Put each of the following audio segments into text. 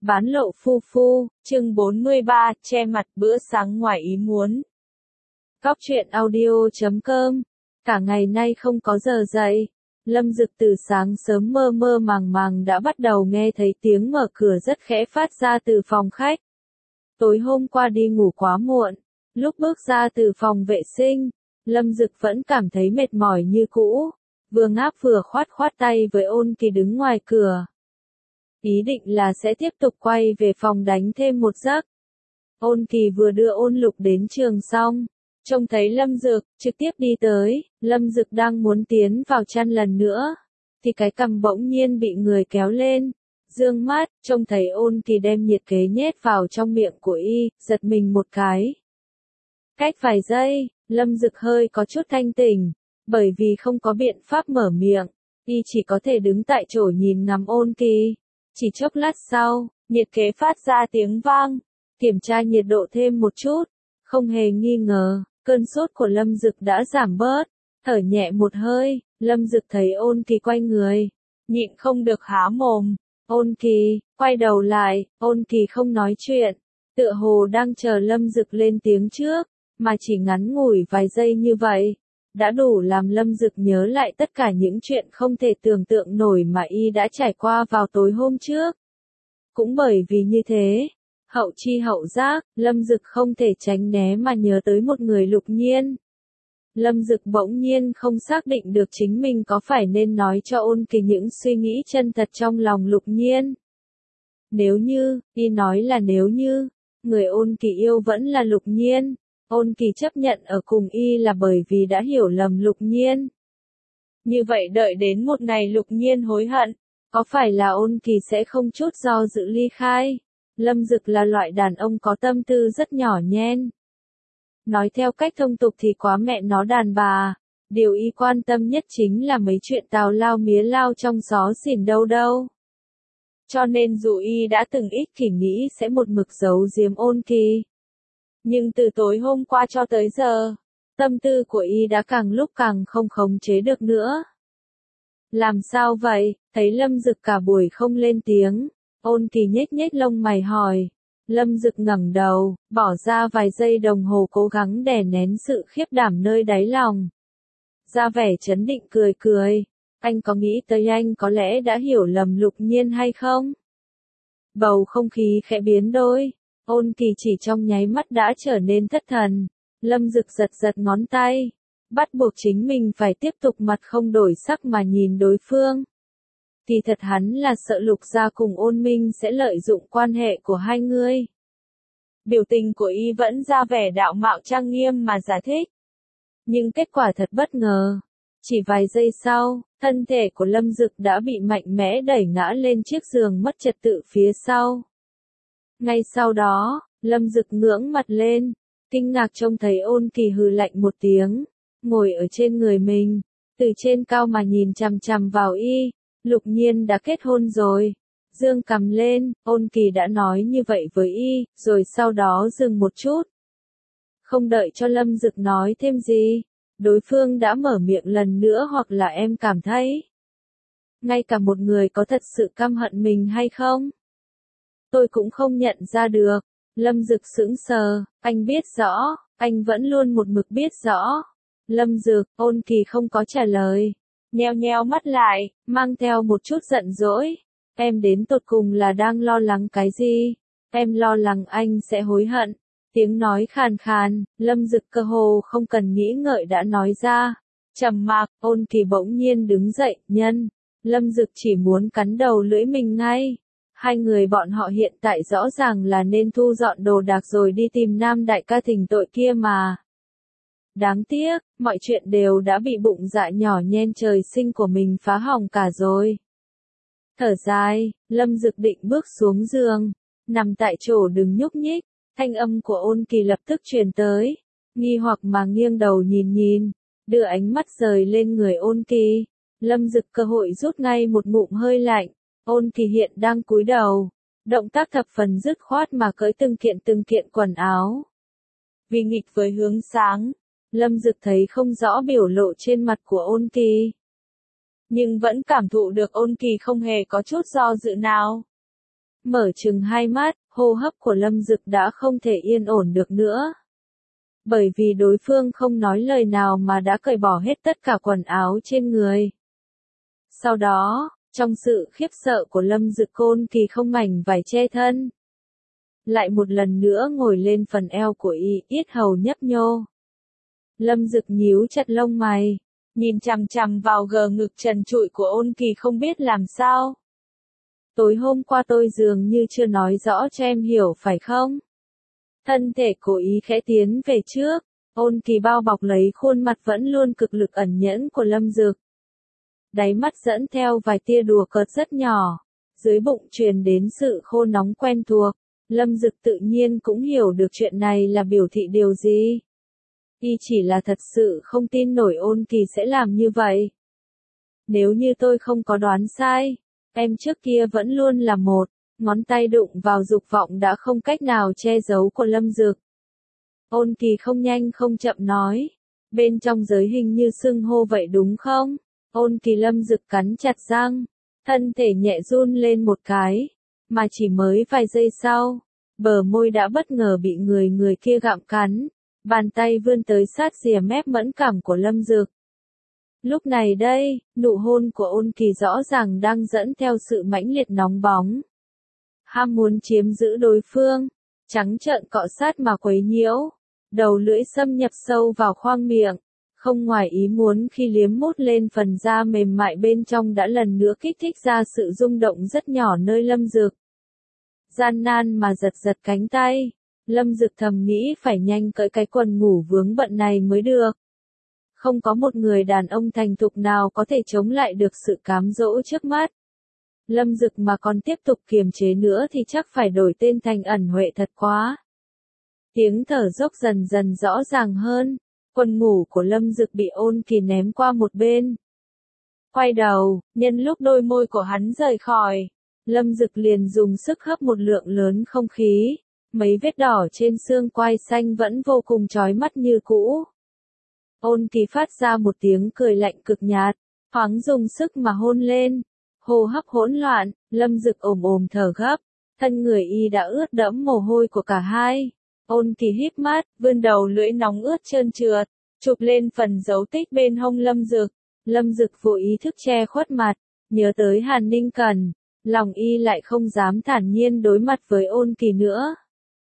Bán lộ phu phu, chương 43, che mặt bữa sáng ngoài ý muốn. Cóc truyện audio.com. Cả ngày nay không có giờ dậy. Lâm Dực từ sáng sớm mơ mơ màng màng đã bắt đầu nghe thấy tiếng mở cửa rất khẽ phát ra từ phòng khách. Tối hôm qua đi ngủ quá muộn. Lúc bước ra từ phòng vệ sinh, Lâm Dực vẫn cảm thấy mệt mỏi như cũ. Vừa ngáp vừa khoát khoát tay với Ôn Kỳ đứng ngoài cửa. Ý định là sẽ tiếp tục quay về phòng đánh thêm một giấc. Ôn Kỳ vừa đưa Ôn Lục đến trường xong, trông thấy Lâm Dực, trực tiếp đi tới. Lâm Dực đang muốn tiến vào chăn lần nữa, thì cái cằm bỗng nhiên bị người kéo lên. Dương mắt, trông thấy Ôn Kỳ đem nhiệt kế nhét vào trong miệng của y, giật mình một cái. Cách vài giây, Lâm Dực hơi có chút thanh tỉnh, bởi vì không có biện pháp mở miệng, y chỉ có thể đứng tại chỗ nhìn ngắm Ôn Kỳ. Chỉ chốc lát sau, nhiệt kế phát ra tiếng vang, kiểm tra nhiệt độ thêm một chút, không hề nghi ngờ, cơn sốt của Lâm Dực đã giảm bớt, thở nhẹ một hơi, Lâm Dực thấy Ôn Kỳ quay người, nhịn không được há mồm. Ôn Kỳ, quay đầu lại, Ôn Kỳ không nói chuyện, tựa hồ đang chờ Lâm Dực lên tiếng trước, mà chỉ ngắn ngủi vài giây như vậy, đã đủ làm Lâm Dực nhớ lại tất cả những chuyện không thể tưởng tượng nổi mà y đã trải qua vào tối hôm trước. Cũng bởi vì như thế, hậu chi hậu giác, Lâm Dực không thể tránh né mà nhớ tới một người Lục Nhiên. Lâm Dực bỗng nhiên không xác định được chính mình có phải nên nói cho Ôn Kỳ những suy nghĩ chân thật trong lòng Lục Nhiên. Nếu như, y nói là nếu như, người Ôn Kỳ yêu vẫn là Lục Nhiên. Ôn Kỳ chấp nhận ở cùng y là bởi vì đã hiểu lầm Lục Nhiên. Như vậy đợi đến một ngày Lục Nhiên hối hận, có phải là Ôn Kỳ sẽ không chút do dự ly khai? Lâm Dực là loại đàn ông có tâm tư rất nhỏ nhen. Nói theo cách thông tục thì quá mẹ nó đàn bà, điều y quan tâm nhất chính là mấy chuyện tào lao mía lao trong gió xỉn đâu đâu. Cho nên dù y đã từng ích kỷ nghĩ sẽ một mực giấu giếm Ôn Kỳ. Nhưng từ tối hôm qua cho tới giờ, tâm tư của y đã càng lúc càng không khống chế được nữa. Làm sao vậy? Thấy Lâm Dực cả buổi không lên tiếng, Ôn Kỳ nhếch nhếch lông mày hỏi. Lâm Dực ngẩng đầu, bỏ ra vài giây đồng hồ cố gắng đè nén sự khiếp đảm nơi đáy lòng. Ra vẻ trấn định cười cười, anh có nghĩ tới anh có lẽ đã hiểu lầm Lục Nhiên hay không? Bầu không khí khẽ biến đổi. Ôn Kỳ chỉ trong nháy mắt đã trở nên thất thần. Lâm Dực giật giật ngón tay, bắt buộc chính mình phải tiếp tục mặt không đổi sắc mà nhìn đối phương. Thì thật hắn là sợ Lục gia cùng Ôn Minh sẽ lợi dụng quan hệ của hai người. Biểu tình của y vẫn ra vẻ đạo mạo trang nghiêm mà giải thích. Nhưng kết quả thật bất ngờ. Chỉ vài giây sau, thân thể của Lâm Dực đã bị mạnh mẽ đẩy ngã lên chiếc giường mất trật tự phía sau. Ngay sau đó, Lâm Dực ngưỡng mặt lên, kinh ngạc trông thấy Ôn Kỳ hừ lạnh một tiếng, ngồi ở trên người mình, từ trên cao mà nhìn chằm chằm vào y. Lục Nhiên đã kết hôn rồi. Dương cằm lên, Ôn Kỳ đã nói như vậy với y, rồi sau đó dừng một chút. Không đợi cho Lâm Dực nói thêm gì, đối phương đã mở miệng lần nữa hoặc là em cảm thấy. Ngay cả một người có thật sự căm hận mình hay không? Tôi cũng không nhận ra được. Lâm Dực sững sờ, anh biết rõ, anh vẫn luôn một mực biết rõ. Lâm Dực, Ôn Kỳ không có trả lời. Nheo nheo mắt lại, mang theo một chút giận dỗi. Em đến tột cùng là đang lo lắng cái gì? Em lo lắng anh sẽ hối hận. Tiếng nói khàn khàn, Lâm Dực cơ hồ không cần nghĩ ngợi đã nói ra. Trầm mặc, Ôn Kỳ bỗng nhiên đứng dậy, nhân. Lâm Dực chỉ muốn cắn đầu lưỡi mình ngay. Hai người bọn họ hiện tại rõ ràng là nên thu dọn đồ đạc rồi đi tìm Nam đại ca thỉnh tội kia mà. Đáng tiếc, mọi chuyện đều đã bị bụng dạ nhỏ nhen trời sinh của mình phá hỏng cả rồi. Thở dài, Lâm Dực định bước xuống giường, nằm tại chỗ đừng nhúc nhích, thanh âm của Ôn Kỳ lập tức truyền tới, nghi hoặc mà nghiêng đầu nhìn, đưa ánh mắt rời lên người Ôn Kỳ. Lâm Dực cơ hội rút ngay một ngụm hơi lạnh. Ôn Kỳ hiện đang cúi đầu, động tác thập phần dứt khoát mà cởi từng kiện quần áo. Vì nghịch với hướng sáng, Lâm Dực thấy không rõ biểu lộ trên mặt của Ôn Kỳ. Nhưng vẫn cảm thụ được Ôn Kỳ không hề có chút do dự nào. mở chừng hai mắt, hô hấp của Lâm Dực đã không thể yên ổn được nữa. Bởi vì đối phương không nói lời nào mà đã cởi bỏ hết tất cả quần áo trên người. Sau đó, trong sự khiếp sợ của Lâm Dực, Ôn Kỳ không mảnh vải che thân. Lại một lần nữa ngồi lên phần eo của y, yết hầu nhấp nhô. Lâm Dực nhíu chặt lông mày, nhìn chằm chằm vào gờ ngực trần trụi của Ôn Kỳ không biết làm sao. Tối hôm qua tôi dường như chưa nói rõ cho em hiểu phải không? Thân thể cố ý khẽ tiến về trước, Ôn Kỳ bao bọc lấy khuôn mặt vẫn luôn cực lực ẩn nhẫn của Lâm Dực. Đáy mắt dẫn theo vài tia đùa cợt rất nhỏ, dưới bụng truyền đến sự khô nóng quen thuộc. Lâm Dực tự nhiên cũng hiểu được chuyện này là biểu thị điều gì. Y chỉ là thật sự không tin nổi Ôn Kỳ sẽ làm như vậy. Nếu như tôi không có đoán sai, em trước kia vẫn luôn là một, ngón tay đụng vào dục vọng đã không cách nào che giấu của Lâm Dực. Ôn Kỳ không nhanh không chậm nói, bên trong giới hình như xưng hô vậy đúng không? Ôn Kỳ. Lâm Dực cắn chặt răng, thân thể nhẹ run lên một cái, mà chỉ mới vài giây sau, bờ môi đã bất ngờ bị người kia gặm cắn, bàn tay vươn tới sát rìa mép mẫn cảm của Lâm Dực. Lúc này đây, nụ hôn của Ôn Kỳ rõ ràng đang dẫn theo sự mãnh liệt nóng bóng. Ham muốn chiếm giữ đối phương, trắng trợn cọ sát mà quấy nhiễu, đầu lưỡi xâm nhập sâu vào khoang miệng, không ngoài ý muốn khi liếm mút lên phần da mềm mại bên trong đã lần nữa kích thích ra sự rung động rất nhỏ nơi Lâm Dực. Gian nan mà giật giật cánh tay, Lâm Dực thầm nghĩ phải nhanh cởi cái quần ngủ vướng bận này mới được. Không có một người đàn ông thành thục nào có thể chống lại được sự cám dỗ trước mắt. Lâm Dực mà còn tiếp tục kiềm chế nữa thì chắc phải đổi tên thành Ẩn Huệ thật quá. Tiếng thở dốc dần dần rõ ràng hơn, quần ngủ của Lâm Dực bị Ôn Kỳ ném qua một bên. Quay đầu, nhân lúc đôi môi của hắn rời khỏi, Lâm Dực liền dùng sức hấp một lượng lớn không khí, mấy vết đỏ trên xương quai xanh vẫn vô cùng chói mắt như cũ. Ôn Kỳ phát ra một tiếng cười lạnh cực nhạt, thoáng dùng sức mà hôn lên, hô hấp hỗn loạn, Lâm Dực ồm ồm thở gấp, thân người y đã ướt đẫm mồ hôi của cả hai. Ôn Kỳ híp mắt, vươn đầu lưỡi nóng ướt trơn trượt, chụp lên phần dấu tích bên hông Lâm Dực. Lâm Dực vô ý thức che khuất mặt, nhớ tới Hàn Ninh Cần, lòng y lại không dám thản nhiên đối mặt với Ôn Kỳ nữa.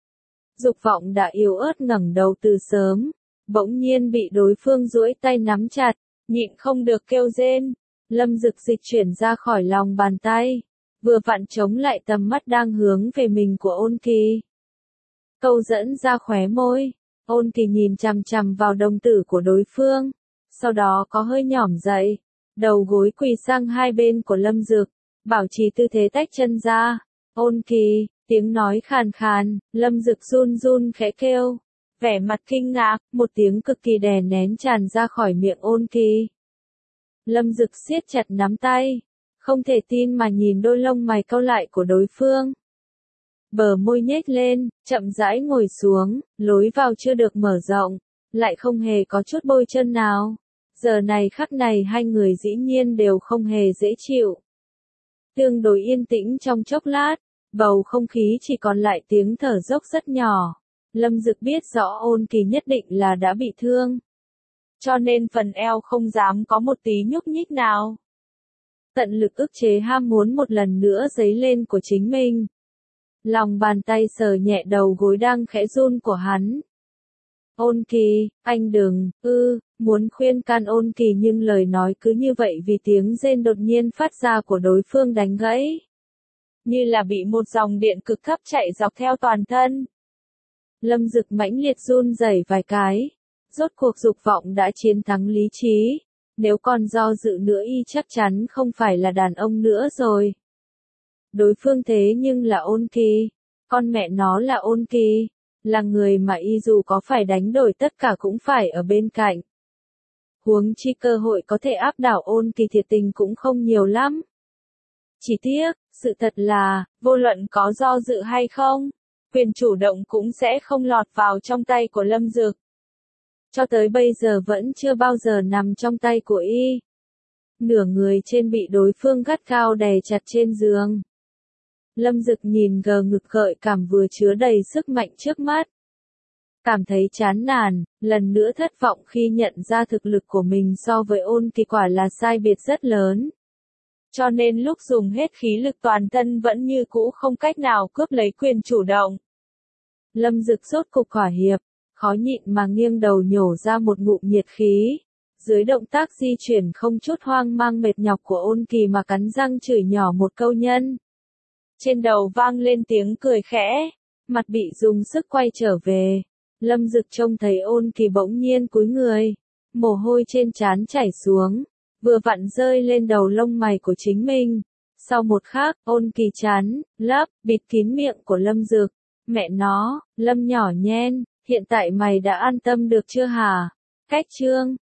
Dục vọng đã yếu ớt ngẩng đầu từ sớm, bỗng nhiên bị đối phương duỗi tay nắm chặt, nhịn không được kêu rên. Lâm Dực dịch chuyển ra khỏi lòng bàn tay, vừa vặn chống lại tầm mắt đang hướng về mình của Ôn Kỳ. Câu dẫn ra khóe môi, Ôn Kỳ nhìn chằm chằm vào đồng tử của đối phương, sau đó có hơi nhỏm dậy, đầu gối quỳ sang hai bên của Lâm Dực, bảo trì tư thế tách chân ra. Ôn Kỳ, tiếng nói khàn khàn, Lâm Dực run run khẽ kêu, vẻ mặt kinh ngạc, một tiếng cực kỳ đè nén tràn ra khỏi miệng Ôn Kỳ. Lâm Dực siết chặt nắm tay, không thể tin mà nhìn đôi lông mày cau lại của đối phương. Bờ môi nhếch lên, chậm rãi ngồi xuống, lối vào chưa được mở rộng, lại không hề có chút bôi chân nào. Giờ này khắc này hai người dĩ nhiên đều không hề dễ chịu. Tương đối yên tĩnh trong chốc lát, bầu không khí chỉ còn lại tiếng thở dốc rất nhỏ. Lâm Dực biết rõ Ôn Kỳ nhất định là đã bị thương, cho nên phần eo không dám có một tí nhúc nhích nào. Tận lực ức chế ham muốn một lần nữa dấy lên của chính mình. Lòng bàn tay sờ nhẹ đầu gối đang khẽ run của hắn. Ôn Kỳ, anh đừng, muốn khuyên can Ôn Kỳ nhưng lời nói cứ như vậy vì tiếng rên đột nhiên phát ra của đối phương đánh gãy. Như là bị một dòng điện cực thấp chạy dọc theo toàn thân. Lâm Dực mãnh liệt run rẩy vài cái. Rốt cuộc dục vọng đã chiến thắng lý trí. Nếu còn do dự nữa y chắc chắn không phải là đàn ông nữa rồi. Đối phương thế nhưng là Ôn Kỳ. Con mẹ nó là Ôn Kỳ. Là người mà y dù có phải đánh đổi tất cả cũng phải ở bên cạnh. Huống chi cơ hội có thể áp đảo Ôn Kỳ thiệt tình cũng không nhiều lắm. Chỉ tiếc, sự thật là, vô luận có do dự hay không, quyền chủ động cũng sẽ không lọt vào trong tay của Lâm Dực. Cho tới bây giờ vẫn chưa bao giờ nằm trong tay của y. Nửa người trên bị đối phương gắt gao đè chặt trên giường. Lâm Dực nhìn gờ ngực gợi cảm vừa chứa đầy sức mạnh trước mắt. Cảm thấy chán nản, lần nữa thất vọng khi nhận ra thực lực của mình so với Ôn Kỳ quả là sai biệt rất lớn. Cho nên lúc dùng hết khí lực toàn thân vẫn như cũ không cách nào cướp lấy quyền chủ động. Lâm Dực rốt cục thỏa hiệp, khó nhịn mà nghiêng đầu nhổ ra một ngụm nhiệt khí. Dưới động tác di chuyển không chút hoang mang mệt nhọc của Ôn Kỳ mà cắn răng chửi nhỏ một câu nhân. Trên đầu vang lên tiếng cười khẽ, mặt bị dùng sức quay trở về. Lâm Dực trông thấy Ôn Kỳ bỗng nhiên cúi người, mồ hôi trên trán chảy xuống, vừa vặn rơi lên đầu lông mày của chính mình. Sau một khắc, Ôn Kỳ chán, lấp, bịt kín miệng của Lâm Dực. Mẹ nó, Lâm nhỏ nhen, hiện tại mày đã an tâm được chưa hả? Cách chương